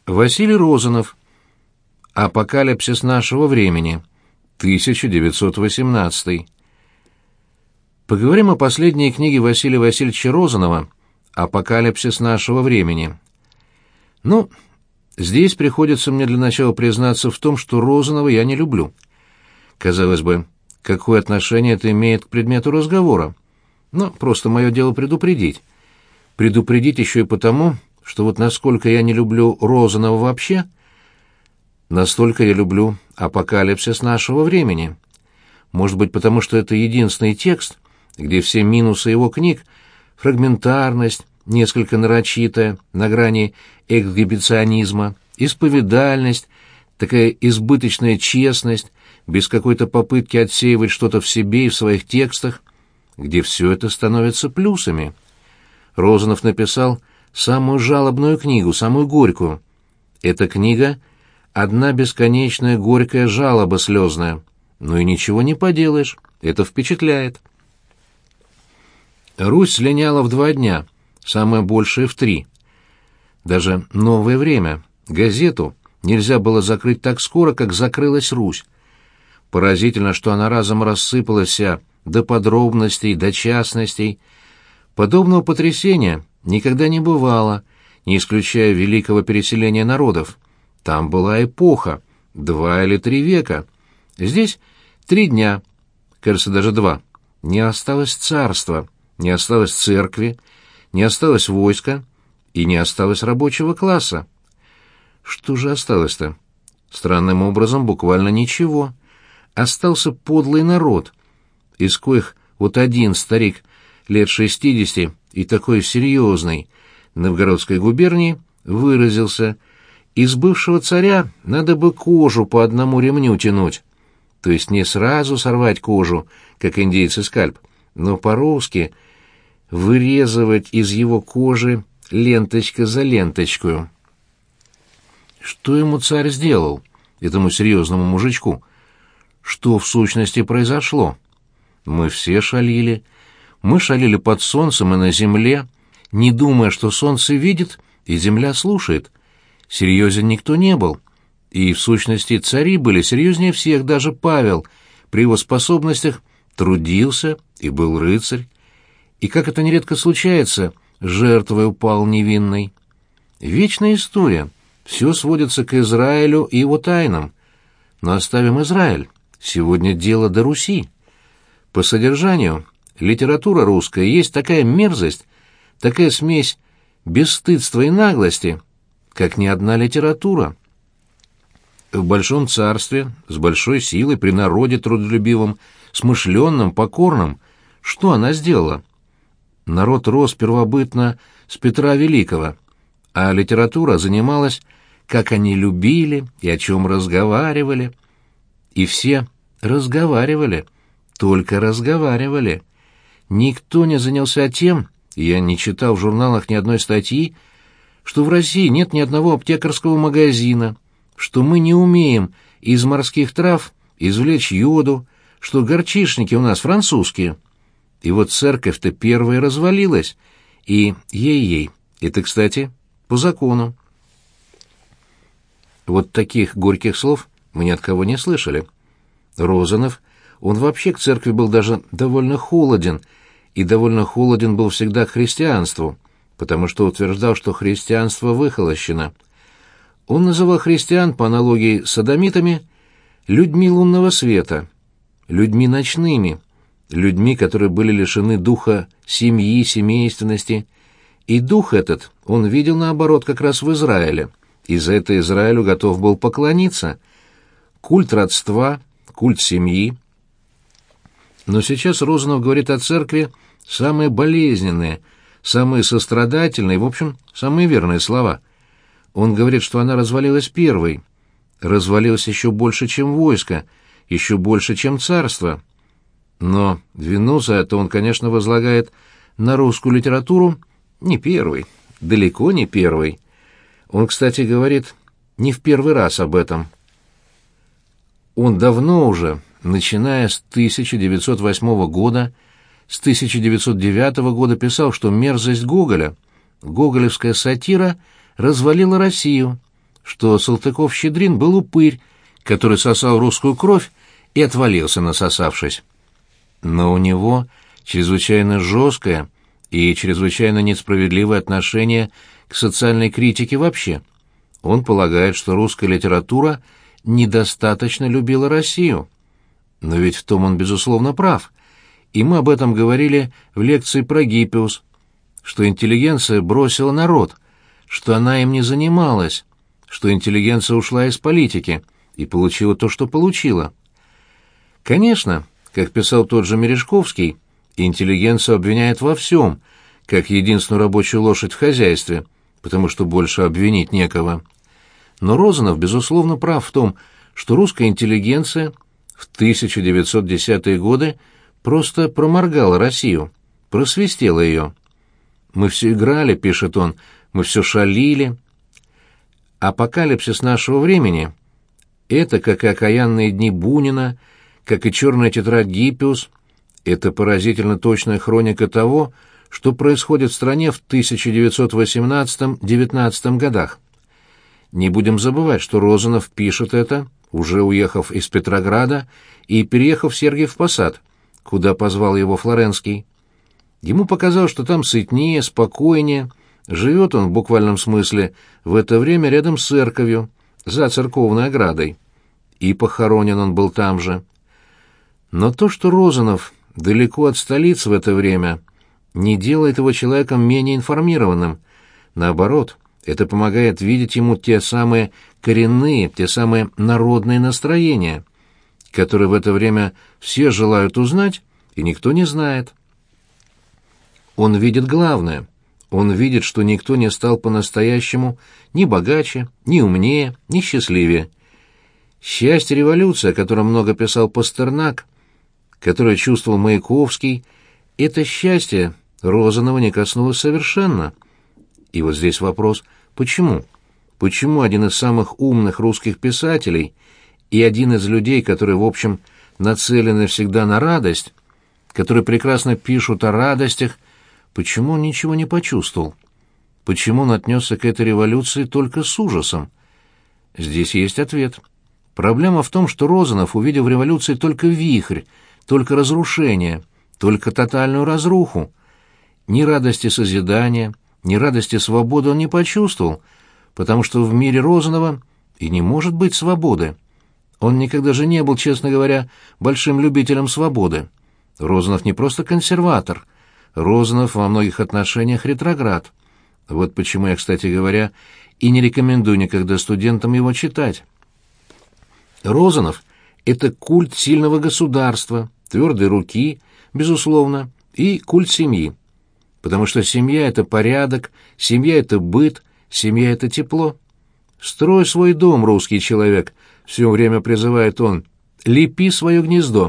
Василий Розанов. «Апокалипсис нашего времени», 1918. Поговорим о последней книге Василия Васильевича Розанова «Апокалипсис нашего времени». Ну, здесь приходится мне для начала признаться в том, что Розанова я не люблю. Казалось бы, какое отношение это имеет к предмету разговора? Но просто мое дело предупредить. Предупредить еще и потому, что вот насколько я не люблю Розанова вообще, настолько я люблю «Апокалипсис нашего времени». Может быть, потому что это единственный текст, где все минусы его книг — фрагментарность, несколько нарочитая, на грани эксгибиционизма, исповедальность, такая избыточная честность, без какой-то попытки отсеивать что-то в себе и в своих текстах, где все это становится плюсами. Розанов написал самую жалобную книгу, самую горькую. Эта книга — одна бесконечная горькая жалоба слезная. Ну и ничего не поделаешь, это впечатляет. Русь слиняла в 2 дня, самое большее в 3. Даже «Новое время», газету, нельзя было закрыть так скоро, как закрылась Русь. Поразительно, что она разом рассыпалась вся до подробностей, до частностей. Подобного потрясения никогда не бывало, не исключая великого переселения народов. Там была эпоха, 2 или 3 века. Здесь 3 дня, кажется, даже 2. Не осталось царства, не осталось церкви, не осталось войска и не осталось рабочего класса. Что же осталось-то? Странным образом буквально ничего. Остался подлый народ, из коих вот один старик лет 60 и такой серьезный Новгородской губернии выразился: из бывшего царя надо бы кожу по одному ремню тянуть. То есть не сразу сорвать кожу, как индейцы скальп, но по-русски вырезывать из его кожи ленточка за ленточкою. Что ему царь сделал, этому серьезному мужичку? Что в сущности произошло? Мы все шалили. Мы шалили под солнцем и на земле, не думая, что солнце видит и земля слушает. Серьезен никто не был. И, в сущности, цари были серьезнее всех, даже Павел, при его способностях, трудился и был рыцарь. И, как это нередко случается, жертвой упал невинный. Вечная история. Все сводится к Израилю и его тайнам. Но оставим Израиль. Сегодня дело до Руси. По содержанию, литература русская есть такая мерзость, такая смесь бесстыдства и наглости, как ни одна литература. В большом царстве, с большой силой, при народе трудолюбивом, смышленном, покорном, что она сделала? Народ рос первобытно с Петра Великого, а литература занималась, как они любили и о чем разговаривали. И все разговаривали, только разговаривали. Никто не занялся тем, я не читал в журналах ни одной статьи, что в России нет ни одного аптекарского магазина, что мы не умеем из морских трав извлечь йоду, что горчишники у нас французские. И вот церковь-то первая развалилась, и ей-ей, это, кстати, по закону. Вот таких горьких слов мы ни от кого не слышали. Розанов, он вообще к церкви был даже довольно холоден, и довольно холоден был всегда к христианству, потому что утверждал, что христианство выхолощено. Он называл христиан, по аналогии с содомитами, людьми лунного света, людьми ночными, людьми, которые были лишены духа семьи, семейственности. И дух этот он видел, наоборот, как раз в Израиле, и за это Израилю готов был поклониться. Культ родства, культ семьи. Но сейчас Розанов говорит о церкви самые болезненные, самые сострадательные, в общем, самые верные слова. Он говорит, что она развалилась первой. Развалилась еще больше, чем войско, еще больше, чем царство. Но вину за это он, конечно, возлагает на русскую литературу не первый, далеко не первый. Он, кстати, говорит не в первый раз об этом. Он давно уже, начиная с 1908 года, с 1909 года писал, что мерзость Гоголя, гоголевская сатира, развалила Россию, что Салтыков-Щедрин был упырь, который сосал русскую кровь и отвалился, насосавшись. Но у него чрезвычайно жесткое и чрезвычайно несправедливое отношение к социальной критике вообще. Он полагает, что русская литература недостаточно любила Россию. Но ведь в том он, безусловно, прав. И мы об этом говорили в лекции про Гиппиус, что интеллигенция бросила народ, что она им не занималась, что интеллигенция ушла из политики и получила то, что получила. Конечно, как писал тот же Мережковский, интеллигенцию обвиняет во всем, как единственную рабочую лошадь в хозяйстве, потому что больше обвинить некого. Но Розанов, безусловно, прав в том, что русская интеллигенция в 1910-е годы просто проморгала Россию, просвистела ее. «Мы все играли», — пишет он, — «мы все шалили». Апокалипсис нашего времени — это, как и окаянные дни Бунина, как и черная тетрадь Гиппиус, это поразительно точная хроника того, что происходит в стране в 1918-19 годах. Не будем забывать, что Розанов пишет это, уже уехав из Петрограда и переехав в Сергиев Посад, куда позвал его Флоренский. Ему показалось, что там сытнее, спокойнее, живет он в буквальном смысле в это время рядом с церковью, за церковной оградой. И похоронен он был там же. Но то, что Розанов далеко от столицы в это время, не делает его человеком менее информированным. Наоборот, это помогает видеть ему те самые коренные, те самые народные настроения, которые в это время все желают узнать, и никто не знает. Он видит главное. Он видит, что никто не стал по-настоящему ни богаче, ни умнее, ни счастливее. Счастье революции, о котором много писал Пастернак, которое чувствовал Маяковский, это счастье Розанова не коснулось совершенно. И вот здесь вопрос: почему? Почему один из самых умных русских писателей и один из людей, которые, в общем, нацелены всегда на радость, которые прекрасно пишут о радостях, почему он ничего не почувствовал? Почему он отнесся к этой революции только с ужасом? Здесь есть ответ. Проблема в том, что Розанов увидел в революции только вихрь, только разрушение, только тотальную разруху. Ни радости созидания, ни радости свободы он не почувствовал, потому что в мире Розанова и не может быть свободы. Он никогда же не был, честно говоря, большим любителем свободы. Розанов не просто консерватор. Розанов во многих отношениях ретроград. Вот почему я, кстати говоря, и не рекомендую никогда студентам его читать. Розанов — это культ сильного государства, твердой руки, безусловно, и культ семьи. Потому что семья — это порядок, семья — это быт, семья — это тепло. «Строй свой дом, русский человек», — все время призывает он, — «лепи свое гнездо».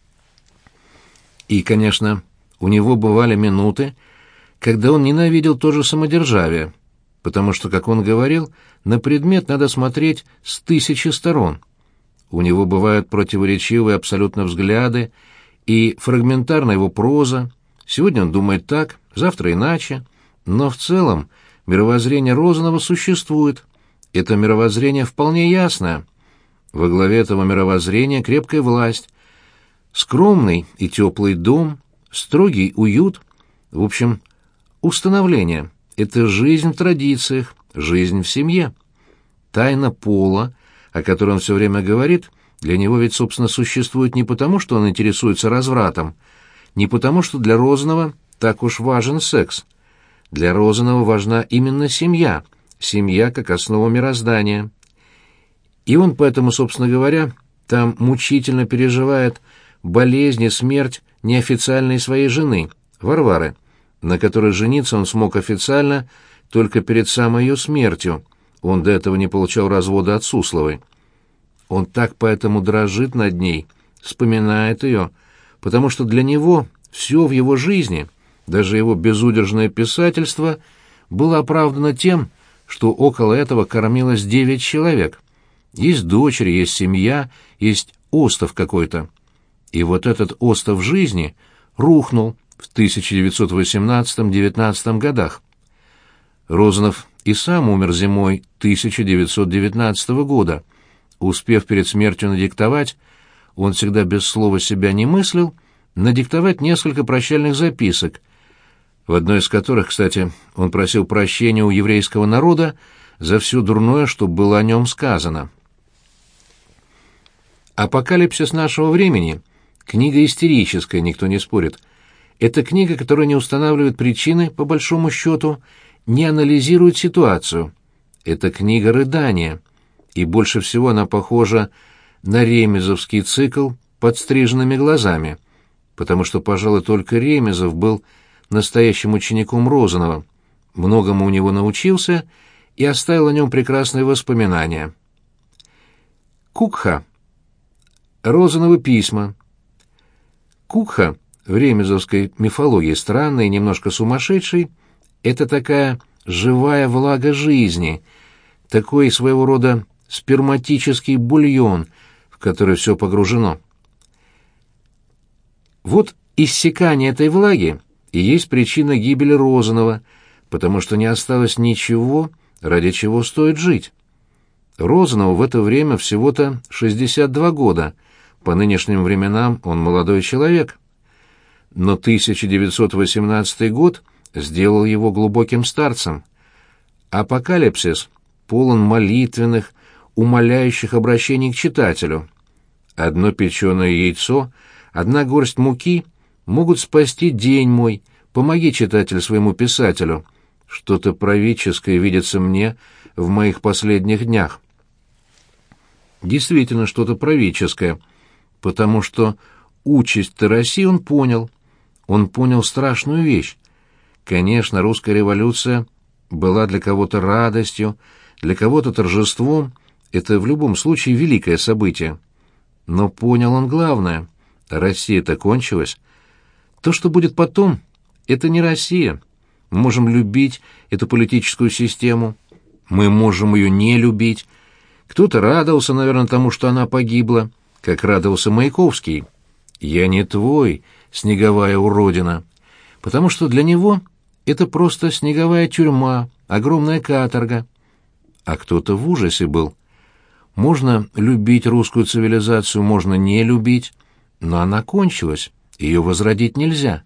И, конечно, у него бывали минуты, когда он ненавидел то же самодержавие, потому что, как он говорил, на предмет надо смотреть с 1000 сторон. У него бывают противоречивые абсолютно взгляды и фрагментарна его проза. Сегодня он думает так, завтра иначе, но в целом мировоззрение Розанова существует. Это мировоззрение вполне ясное. Во главе этого мировоззрения крепкая власть, скромный и теплый дом, строгий уют, в общем, установление — это жизнь в традициях, жизнь в семье. Тайна пола, о которой он все время говорит, для него ведь, собственно, существует не потому, что он интересуется развратом, не потому, что для Розанова так уж важен секс. Для Розанова важна именно семья, семья как основа мироздания. И он поэтому, собственно говоря, там мучительно переживает болезнь и смерть неофициальной своей жены, Варвары, на которой жениться он смог официально только перед самой ее смертью. Он до этого не получал развода от Сусловой. Он так поэтому дрожит над ней, вспоминает ее, потому что для него все в его жизни, даже его безудержное писательство, было оправдано тем, что около этого кормилось 9 человек. Есть дочери, есть семья, есть остов какой-то. И вот этот остов жизни рухнул в 1918-19 годах. Розанов и сам умер зимой 1919 года. Успев перед смертью надиктовать, он всегда без слова себя не мыслил, надиктовать несколько прощальных записок, в одной из которых, кстати, он просил прощения у еврейского народа за все дурное, что было о нем сказано. «Апокалипсис нашего времени» — книга истерическая, никто не спорит. Это книга, которая не устанавливает причины, по большому счету, не анализирует ситуацию. Это книга рыдания, и больше всего она похожа на ремезовский цикл «Подстриженными глазами», потому что, пожалуй, только Ремезов был настоящим учеником Розанова, многому у него научился и оставил о нем прекрасные воспоминания. Кукха. Розановы письма. Кукха в ремезовской мифологии странный и немножко сумасшедший — это такая живая влага жизни, такой своего рода сперматический бульон, в который все погружено. Вот иссякание этой влаги и есть причина гибели Розанова, потому что не осталось ничего, ради чего стоит жить. Розанову в это время всего-то 62 года, по нынешним временам он молодой человек. Но 1918 год сделал его глубоким старцем. Апокалипсис полон молитвенных, умоляющих обращений к читателю. Одно печеное яйцо, одна горсть муки могут спасти день мой, помоги, читатель, своему писателю. Что-то правительское видится мне в моих последних днях. Действительно, что-то правительское, потому что участь-то России он понял. Он понял страшную вещь. Конечно, русская революция была для кого-то радостью, для кого-то торжеством. Это в любом случае великое событие. Но понял он главное. Россия-то кончилась. То, что будет потом, это не Россия. Мы можем любить эту политическую систему. Мы можем ее не любить. Кто-то радовался, наверное, тому, что она погибла, как радовался Маяковский. «Я не твой, снеговая уродина», потому что для него это просто снеговая тюрьма, огромная каторга. А кто-то в ужасе был. Можно любить русскую цивилизацию, можно не любить, но она кончилась, ее возродить нельзя.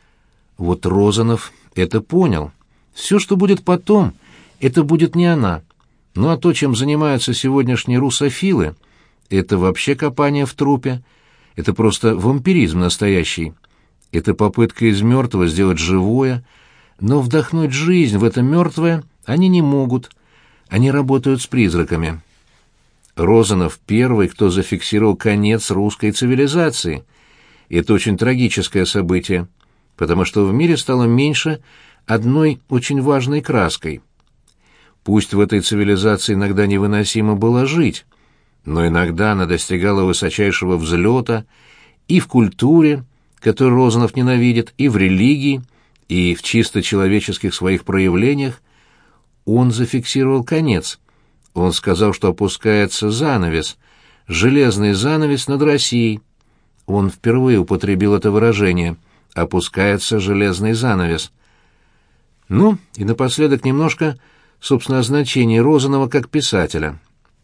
Вот Розанов это понял. Все, что будет потом, это будет не она. Ну а то, чем занимаются сегодняшние русофилы, это вообще копание в трупе, это просто вампиризм настоящий. Это попытка из мертвого сделать живое, но вдохнуть жизнь в это мертвое они не могут. Они работают с призраками. Розанов первый, кто зафиксировал конец русской цивилизации. Это очень трагическое событие, потому что в мире стало меньше одной очень важной краской. Пусть в этой цивилизации иногда невыносимо было жить, но иногда она достигала высочайшего взлета и в культуре, которую Розанов ненавидит, и в религии, и в чисто человеческих своих проявлениях. Он зафиксировал конец. Он сказал, что опускается занавес, железный занавес над Россией. Он впервые употребил это выражение «опускается железный занавес». Ну, и напоследок немножко, собственно, о значении Розанова как писателя.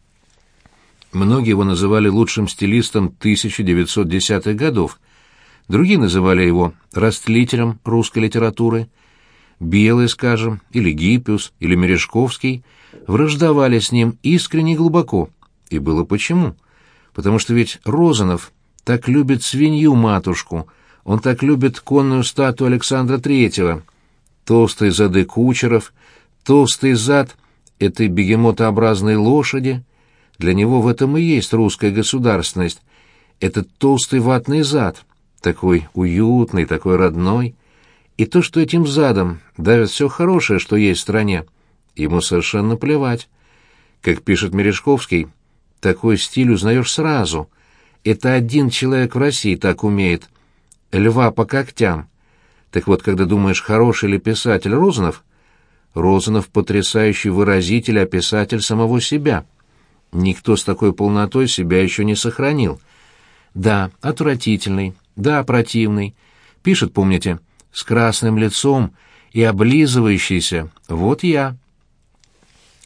Многие его называли лучшим стилистом 1910-х годов, другие называли его растлителем русской литературы. Белый, скажем, или Гиппиус, или Мережковский враждовали с ним искренне и глубоко. И было почему. Потому что ведь Розанов так любит свинью-матушку, он так любит конную статую Александра Третьего, толстые зады кучеров, толстый зад этой бегемотообразной лошади. Для него в этом и есть русская государственность, этот толстый ватный зад, такой уютный, такой родной. И то, что этим задом давит все хорошее, что есть в стране, ему совершенно плевать. Как пишет Мережковский, такой стиль узнаешь сразу. Это один человек в России так умеет. Льва по когтям. Так вот, когда думаешь, хороший ли писатель Розанов, Розанов потрясающий выразитель, а писатель самого себя. Никто с такой полнотой себя еще не сохранил. Да, отвратительный, да, противный. Пишет, помните, с красным лицом и облизывающийся. Вот я.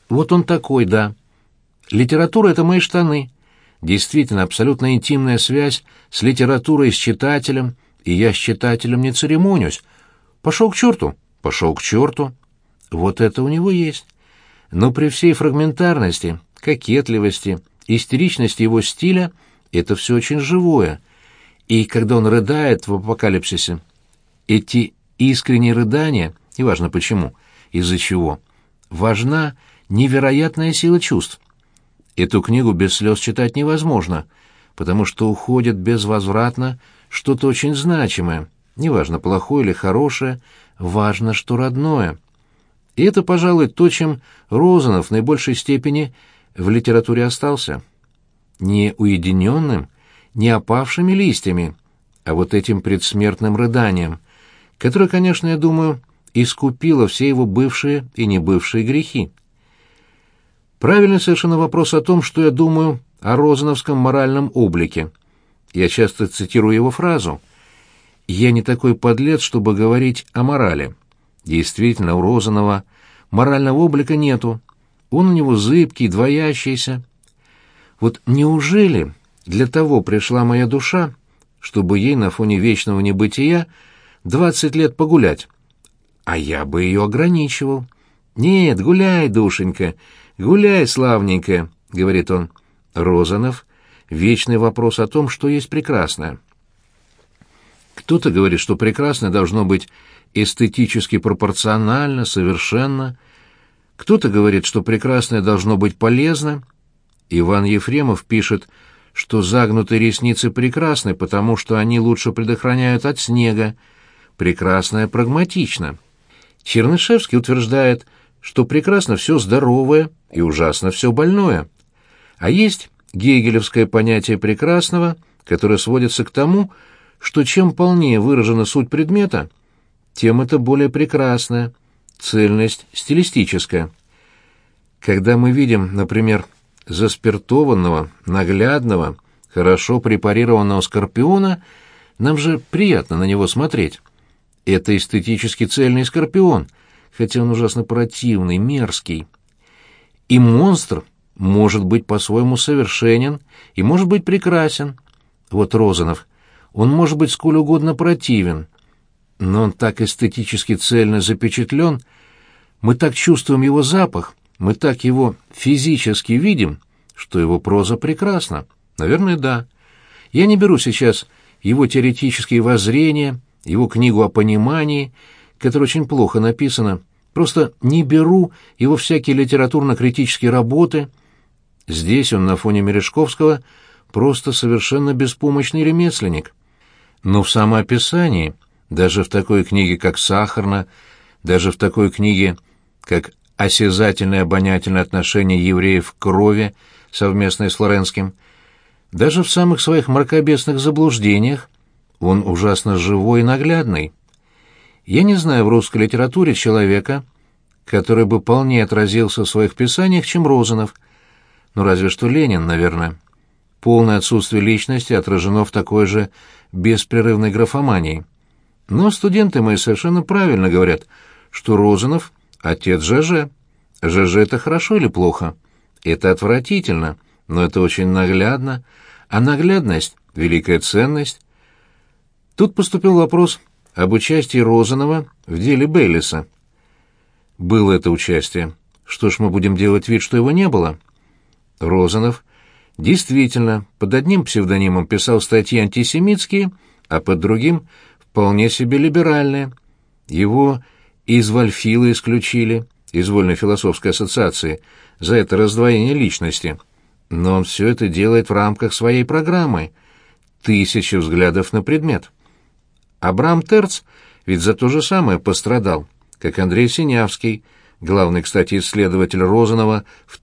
Вот он такой, да. Литература — это мои штаны. Действительно, абсолютно интимная связь с литературой и с читателем, и я с читателем не церемонюсь. Пошел к черту, пошел к черту. Вот это у него есть. Но при всей фрагментарности, кокетливости, истеричности его стиля это все очень живое. И когда он рыдает в «Апокалипсисе», эти искренние рыдания, неважно почему, из-за чего, важна невероятная сила чувств. Эту книгу без слез читать невозможно, потому что уходит безвозвратно что-то очень значимое, неважно, плохое или хорошее, важно, что родное. И это, пожалуй, то, чем Розанов в наибольшей степени в литературе остался. Не уединенным, не опавшими листьями, а вот этим предсмертным рыданием, которое, конечно, я думаю, искупило все его бывшие и небывшие грехи. Правильный совершенно вопрос о том, что я думаю о розановском моральном облике. Я часто цитирую его фразу «Я не такой подлец, чтобы говорить о морали». Действительно, у Розанова морального облика нету. Он у него зыбкий, двоящийся. Вот неужели для того пришла моя душа, чтобы ей на фоне вечного небытия 20 лет погулять? А я бы ее ограничивал. «Нет, гуляй, душенька, гуляй, славненькая», — говорит он. Розанов — вечный вопрос о том, что есть прекрасное. Кто-то говорит, что прекрасное должно быть эстетически пропорционально, совершенно. Кто-то говорит, что прекрасное должно быть полезно. Иван Ефремов пишет, что загнутые ресницы прекрасны, потому что они лучше предохраняют от снега. Прекрасное прагматично. Чернышевский утверждает, что прекрасно все здоровое и ужасно все больное. А есть гегелевское понятие прекрасного, которое сводится к тому, что чем полнее выражена суть предмета, тем это более прекрасное, цельность стилистическая. Когда мы видим, например, заспиртованного, наглядного, хорошо препарированного скорпиона, нам же приятно на него смотреть. Это эстетически цельный скорпион, хотя он ужасно противный, мерзкий. И монстр может быть по-своему совершенен и может быть прекрасен. Вот Розанов, он может быть сколь угодно противен, но он так эстетически цельно запечатлен, мы так чувствуем его запах, мы так его физически видим, что его проза прекрасна. Наверное, да. Я не беру сейчас его теоретические воззрения, его книгу о понимании, которая очень плохо написана, просто не беру его всякие литературно-критические работы. Здесь он на фоне Мережковского просто совершенно беспомощный ремесленник. Но в самоописании, даже в такой книге, как «Сахарна», даже в такой книге, как «Осязательное и обонятельное отношение евреев к крови», совместное с Флоренским, даже в самых своих мракобесных заблуждениях он ужасно живой и наглядный. Я не знаю в русской литературе человека, который бы полнее отразился в своих писаниях, чем Розанов. Ну, разве что Ленин, наверное. Полное отсутствие личности отражено в такой же беспрерывной графомании. Но студенты мои совершенно правильно говорят, что Розанов — отец ЖЖ. ЖЖ — это хорошо или плохо? Это отвратительно, но это очень наглядно, а наглядность — великая ценность. Тут поступил вопрос об участии Розанова в деле Бейлиса. Было это участие. Что ж, мы будем делать вид, что его не было? Розанов действительно под одним псевдонимом писал статьи антисемитские, а под другим вполне себе либеральные. Его из Вольфила исключили, из Вольно-философской ассоциации, за это раздвоение личности. Но он все это делает в рамках своей программы. 1000 взглядов на предмет. Абрам Терц ведь за то же самое пострадал, как Андрей Синявский, главный, кстати, исследователь Розанова в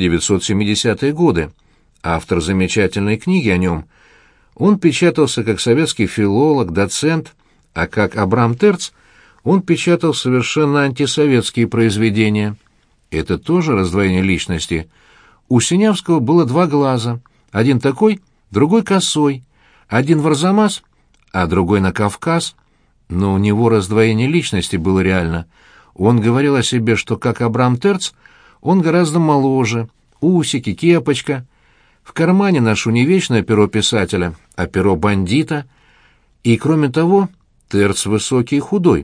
1970-е годы, автор замечательной книги о нем. Он печатался как советский филолог, доцент, а как Абрам Терц он печатал совершенно антисоветские произведения. Это тоже раздвоение личности. У Синявского было 2 глаза, один такой, другой косой, один в Арзамас, а другой на Кавказ. Но у него раздвоение личности было реально. Он говорил о себе, что, как Абрам Терц, Он гораздо моложе, усики, кепочка. В кармане ношу не вечное перо писателя, а перо бандита. И, кроме того, Терц высокий и худой.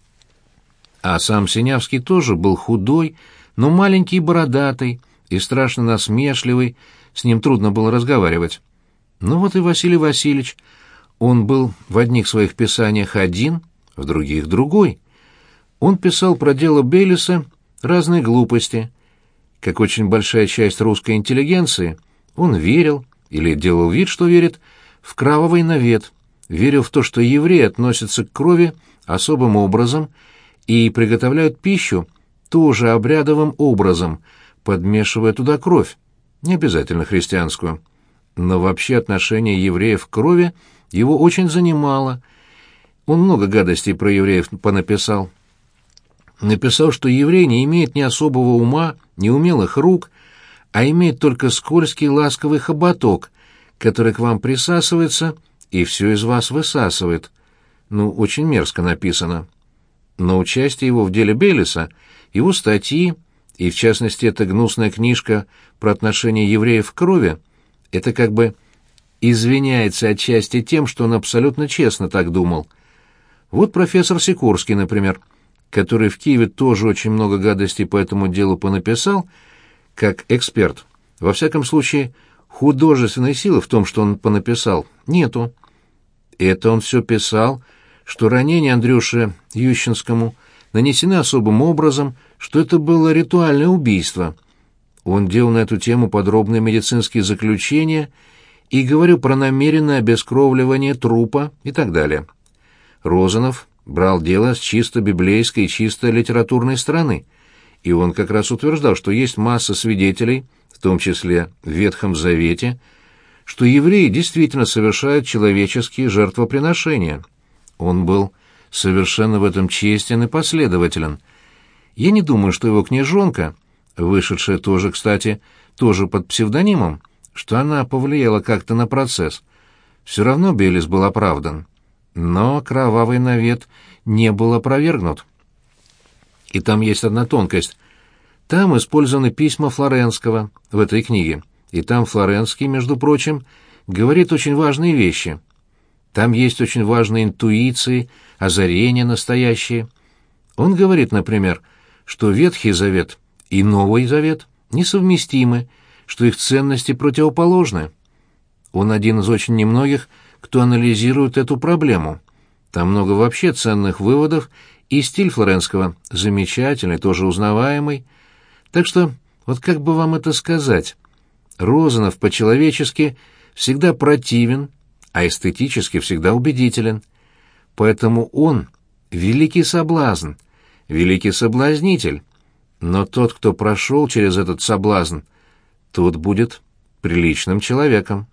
А сам Синявский тоже был худой, но маленький и бородатый, и страшно насмешливый, с ним трудно было разговаривать. Ну вот и Василий Васильевич. Он был в одних своих писаниях один, в других другой. Он писал про дело Бейлиса разные глупости. Как очень большая часть русской интеллигенции, он верил, или делал вид, что верит, в кровавый навет, верил в то, что евреи относятся к крови особым образом и приготовляют пищу тоже обрядовым образом, подмешивая туда кровь, не обязательно христианскую. Но вообще отношение евреев к крови его очень занимало. Он много гадостей про евреев понаписал. Написал, что еврей не имеет ни особого ума, ни умелых рук, а имеет только скользкий ласковый хоботок, который к вам присасывается и все из вас высасывает. Ну, очень мерзко написано. Но участие его в деле Бейлиса, его статьи, и в частности эта гнусная книжка про отношение евреев к крови, это как бы извиняется отчасти тем, что он абсолютно честно так думал. Вот профессор Сикорский, например, который в Киеве тоже очень много гадостей по этому делу понаписал, как эксперт. Во всяком случае, художественной силы в том, что он понаписал, нету. Это он все писал, что ранение Андрюше Ющинскому нанесены особым образом, что это было ритуальное убийство. Он делал на эту тему подробные медицинские заключения и говорил про намеренное обескровливание трупа и так далее. Розанов брал дело с чисто библейской и чисто литературной стороны, и он как раз утверждал, что есть масса свидетелей, в том числе в Ветхом Завете, что евреи действительно совершают человеческие жертвоприношения. Он был совершенно в этом честен и последователен. Я не думаю, что его книжонка, вышедшая тоже, кстати, тоже под псевдонимом, что она повлияла как-то на процесс. Все равно Бейлис был оправдан. Но кровавый навет не был опровергнут. И там есть одна тонкость. Там использованы письма Флоренского в этой книге, и там Флоренский, между прочим, говорит очень важные вещи. Там есть очень важные интуиции, озарения настоящие. Он говорит, например, что Ветхий Завет и Новый Завет несовместимы, что их ценности противоположны. Он один из очень немногих, кто анализирует эту проблему. Там много вообще ценных выводов, и стиль Флоренского замечательный, тоже узнаваемый. Так что, вот как бы вам это сказать, Розанов по-человечески всегда противен, а эстетически всегда убедителен. Поэтому он — великий соблазн, великий соблазнитель. Но тот, кто прошел через этот соблазн, тот будет приличным человеком.